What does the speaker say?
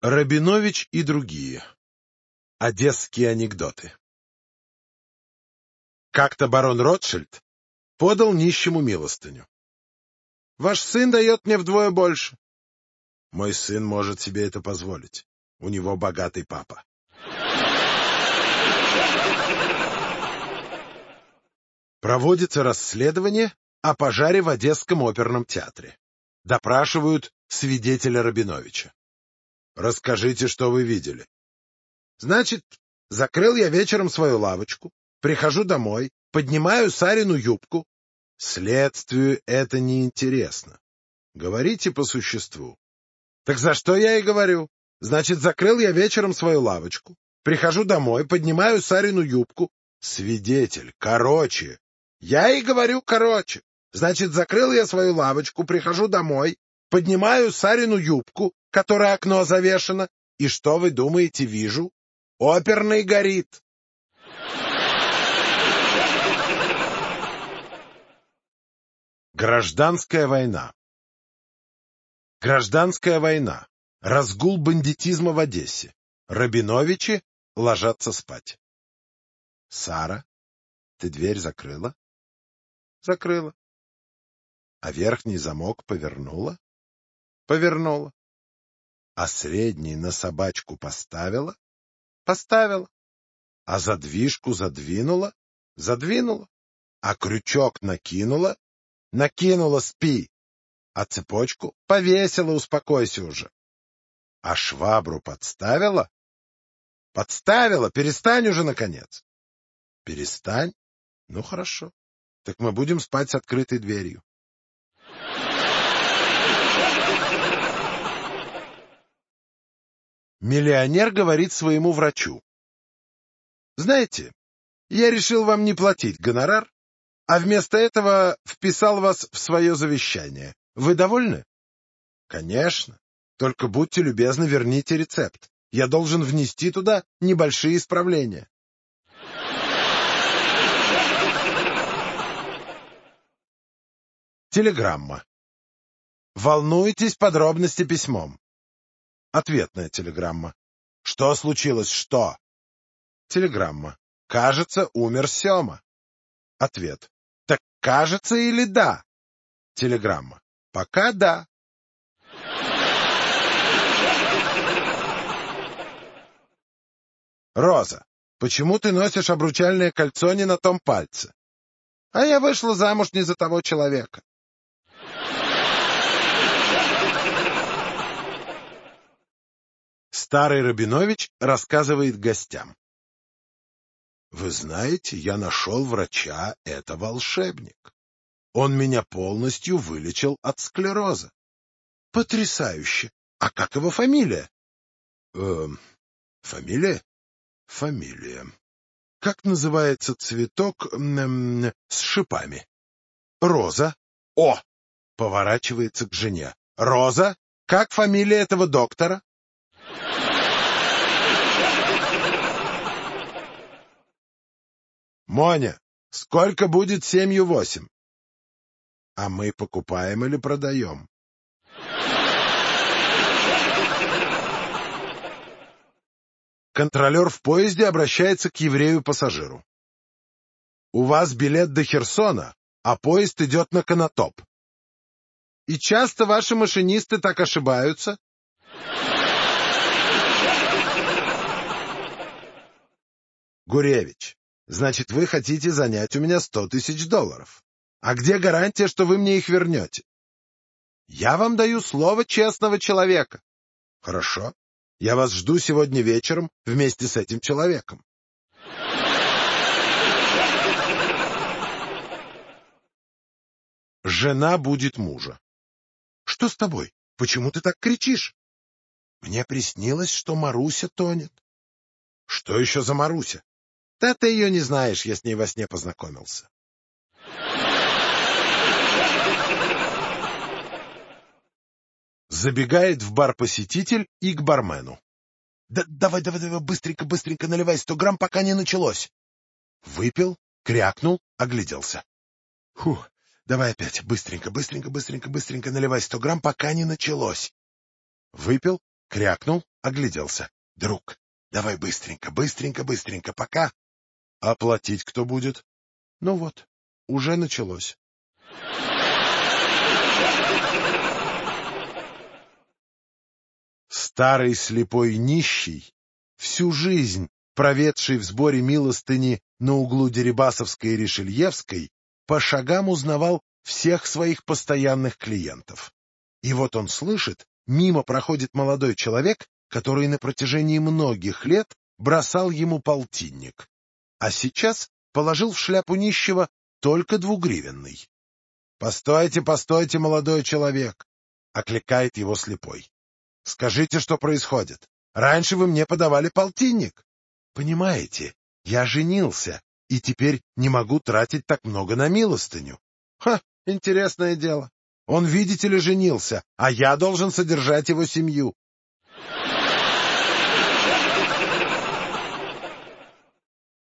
Рабинович и другие. Одесские анекдоты. Как-то барон Ротшильд подал нищему милостыню. «Ваш сын дает мне вдвое больше». «Мой сын может себе это позволить. У него богатый папа». Проводится расследование о пожаре в Одесском оперном театре. Допрашивают свидетеля Рабиновича. «Расскажите, что вы видели». «Значит, закрыл я вечером свою лавочку, прихожу домой, поднимаю Сарину юбку». «Следствию это неинтересно. Говорите по существу». «Так за что я и говорю? Значит, закрыл я вечером свою лавочку, прихожу домой, поднимаю Сарину юбку». «Свидетель, короче». «Я и говорю короче. Значит, закрыл я свою лавочку, прихожу домой, поднимаю Сарину юбку, которой окно завешено, и что вы думаете, вижу? Оперный горит». Гражданская война. Гражданская война. Разгул бандитизма в Одессе. Рабиновичи ложатся спать. «Сара, ты дверь закрыла?» «Закрыла». «А верхний замок повернула?» «Повернула». «А средний на собачку поставила?» «Поставила». «А задвижку задвинула?» «Задвинула». «А крючок накинула?» «Накинула, спи». «А цепочку?» «Повесила, успокойся уже». «А швабру подставила?» «Подставила, перестань уже, наконец». «Перестань? Ну, хорошо. Так мы будем спать с открытой дверью». Миллионер говорит своему врачу: «Знаете, я решил вам не платить гонорар, а вместо этого вписал вас в свое завещание. Вы довольны?» «Конечно. Только будьте любезны, верните рецепт. Я должен внести туда небольшие исправления». Телеграмма. «Волнуйтесь, подробности письмом». Ответная телеграмма. «Что случилось, что?» Телеграмма. «Кажется, умер Сёма». Ответ. «Так кажется или да?» Телеграмма. «Пока да». «Роза, почему ты носишь обручальное кольцо не на том пальце?» «А я вышла замуж не за того человека». Старый Рабинович рассказывает гостям: «Вы знаете, я нашел врача, это волшебник. Он меня полностью вылечил от склероза». «Потрясающе! А как его фамилия?» Фамилия? Фамилия. Как называется цветок с шипами?» «Роза». «О!» — поворачивается к жене. «Роза, как фамилия этого доктора?» «Моня, сколько будет 7×8? «А мы покупаем или продаем?» Контролер в поезде обращается к еврею-пассажиру: «У вас билет до Херсона, а поезд идет на Конотоп». «И часто ваши машинисты так ошибаются?» «Гуревич, значит, вы хотите занять у меня $100 000. А где гарантия, что вы мне их вернете?» «Я вам даю слово честного человека». «Хорошо. Я вас жду сегодня вечером вместе с этим человеком». Жена будет мужа: «Что с тобой? Почему ты так кричишь?» «Мне приснилось, что Маруся тонет». «Что еще за Маруся?» «Да ты ее не знаешь, я с ней во сне познакомился». Забегает в бар посетитель и к бармену: «Да давай, быстренько наливай 100 грамм, пока не началось». Выпил, крякнул, огляделся. «Фух, давай опять, быстренько наливай 100 грамм, пока не началось». Выпил, крякнул, огляделся. «Друг, давай быстренько, быстренько, быстренько, пока». «А платить кто будет?» «Ну вот, уже началось». Старый слепой нищий, всю жизнь проведший в сборе милостыни на углу Дерибасовской и Ришельевской, по шагам узнавал всех своих постоянных клиентов. И вот он слышит, мимо проходит молодой человек, который на протяжении многих лет бросал ему полтинник, а сейчас положил в шляпу нищего только 2-гривенный. «Постойте, постойте, молодой человек!» — окликает его слепой. «Скажите, что происходит? Раньше вы мне подавали полтинник. Понимаете, я женился, и теперь не могу тратить так много на милостыню». «Ха, интересное дело. Он, видите ли, женился, а я должен содержать его семью.